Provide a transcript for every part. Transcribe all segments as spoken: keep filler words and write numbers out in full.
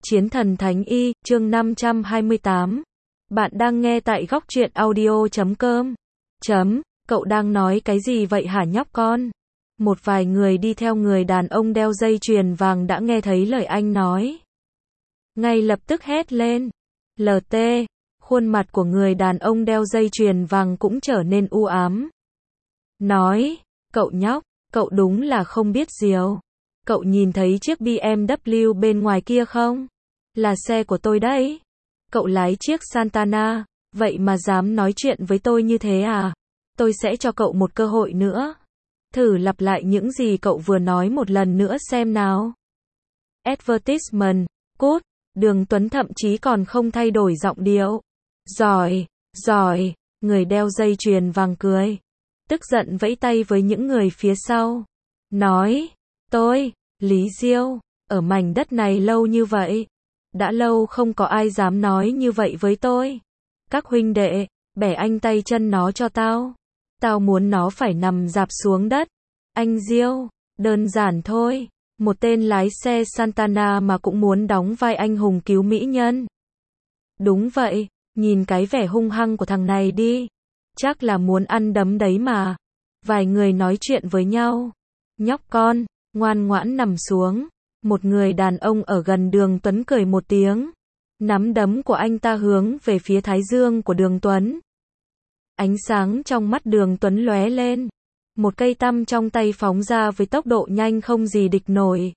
Chiến thần Thánh Y, chương năm trăm hai mươi tám. Bạn đang nghe tại góc truyện audio chấm com. Chấm, cậu đang nói cái gì vậy hả nhóc con? Một vài người đi theo người đàn ông đeo dây chuyền vàng đã nghe thấy lời anh nói. Ngay lập tức hét lên. lờ tê, khuôn mặt của người đàn ông đeo dây chuyền vàng cũng trở nên u ám. Nói, cậu nhóc, cậu đúng là không biết diều. Cậu nhìn thấy chiếc bê em vê bên ngoài kia không? Là xe của tôi đấy. Cậu lái chiếc Santana, vậy mà dám nói chuyện với tôi như thế à? Tôi sẽ cho cậu một cơ hội nữa. Thử lặp lại những gì cậu vừa nói một lần nữa xem nào. Advertisement, cút. Đường Tuấn thậm chí còn không thay đổi giọng điệu. Giỏi, giỏi, người đeo dây chuyền vàng cười. Tức giận vẫy tay với những người phía sau. Nói, tôi, Lý Diêu, ở mảnh đất này lâu như vậy. Đã lâu không có ai dám nói như vậy với tôi. Các huynh đệ, bẻ anh tay chân nó cho tao. Tao muốn nó phải nằm rạp xuống đất. Anh Diêu, đơn giản thôi. Một tên lái xe Santana mà cũng muốn đóng vai anh hùng cứu mỹ nhân. Đúng vậy, nhìn cái vẻ hung hăng của thằng này đi. Chắc là muốn ăn đấm đấy mà. Vài người nói chuyện với nhau. Nhóc con, ngoan ngoãn nằm xuống. Một người đàn ông ở gần Đường Tuấn cười một tiếng. Nắm đấm của anh ta hướng về phía thái dương của Đường Tuấn. Ánh sáng trong mắt Đường Tuấn lóe lên. Một cây tăm trong tay phóng ra với tốc độ nhanh không gì địch nổi.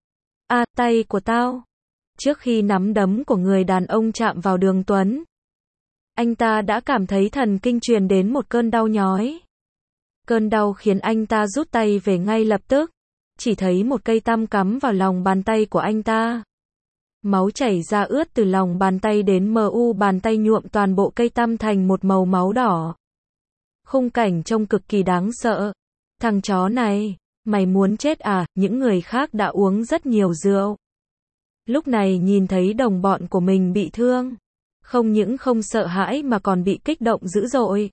À, tay của tao. Trước khi nắm đấm của người đàn ông chạm vào Đường Tuấn, anh ta đã cảm thấy thần kinh truyền đến một cơn đau nhói. Cơn đau khiến anh ta rút tay về ngay lập tức. Chỉ thấy một cây tăm cắm vào lòng bàn tay của anh ta. Máu chảy ra ướt từ lòng bàn tay đến mu bàn tay nhuộm toàn bộ cây tăm thành một màu máu đỏ. Khung cảnh trông cực kỳ đáng sợ. Thằng chó này, mày muốn chết à? Những người khác đã uống rất nhiều rượu. Lúc này nhìn thấy đồng bọn của mình bị thương. Không những không sợ hãi mà còn bị kích động dữ dội.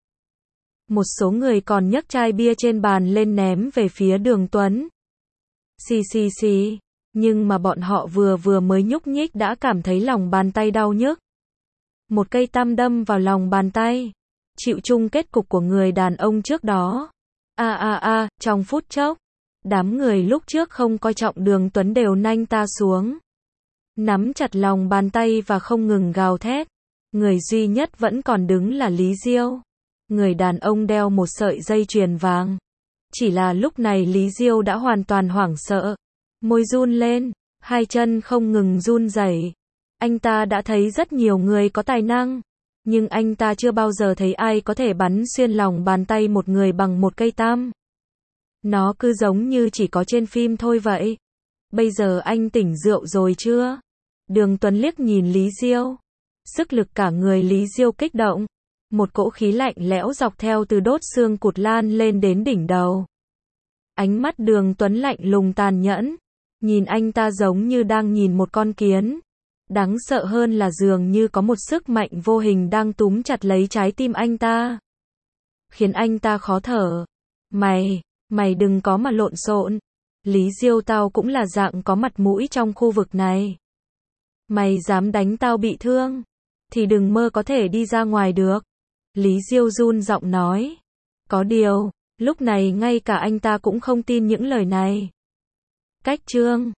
Một số người còn nhấc chai bia trên bàn lên ném về phía Đường Tuấn. Xì xì xì. Nhưng mà bọn họ vừa vừa mới nhúc nhích đã cảm thấy lòng bàn tay đau nhức. Một cây tăm đâm vào lòng bàn tay. Chịu chung kết cục của người đàn ông trước đó. A a a, trong phút chốc. Đám người lúc trước không coi trọng Đường Tuấn đều nanh ta xuống. Nắm chặt lòng bàn tay và không ngừng gào thét. Người duy nhất vẫn còn đứng là Lý Diêu. Người đàn ông đeo một sợi dây chuyền vàng. Chỉ là lúc này Lý Diêu đã hoàn toàn hoảng sợ. Môi run lên, hai chân không ngừng run rẩy. Anh ta đã thấy rất nhiều người có tài năng. Nhưng anh ta chưa bao giờ thấy ai có thể bắn xuyên lòng bàn tay một người bằng một cây tăm. Nó cứ giống như chỉ có trên phim thôi vậy. Bây giờ anh tỉnh rượu rồi chưa? Đường Tuấn liếc nhìn Lý Diêu. Sức lực cả người Lý Diêu kích động. Một cỗ khí lạnh lẽo dọc theo từ đốt xương cụt lan lên đến đỉnh đầu. Ánh mắt Đường Tuấn lạnh lùng tàn nhẫn. Nhìn anh ta giống như đang nhìn một con kiến. Đáng sợ hơn là dường như có một sức mạnh vô hình đang túm chặt lấy trái tim anh ta. Khiến anh ta khó thở. Mày, mày đừng có mà lộn xộn. Lý Diêu, tao cũng là dạng có mặt mũi trong khu vực này. Mày dám đánh tao bị thương, thì đừng mơ có thể đi ra ngoài được. Lý Diêu run giọng nói. Có điều, lúc này ngay cả anh ta cũng không tin những lời này. Cách chương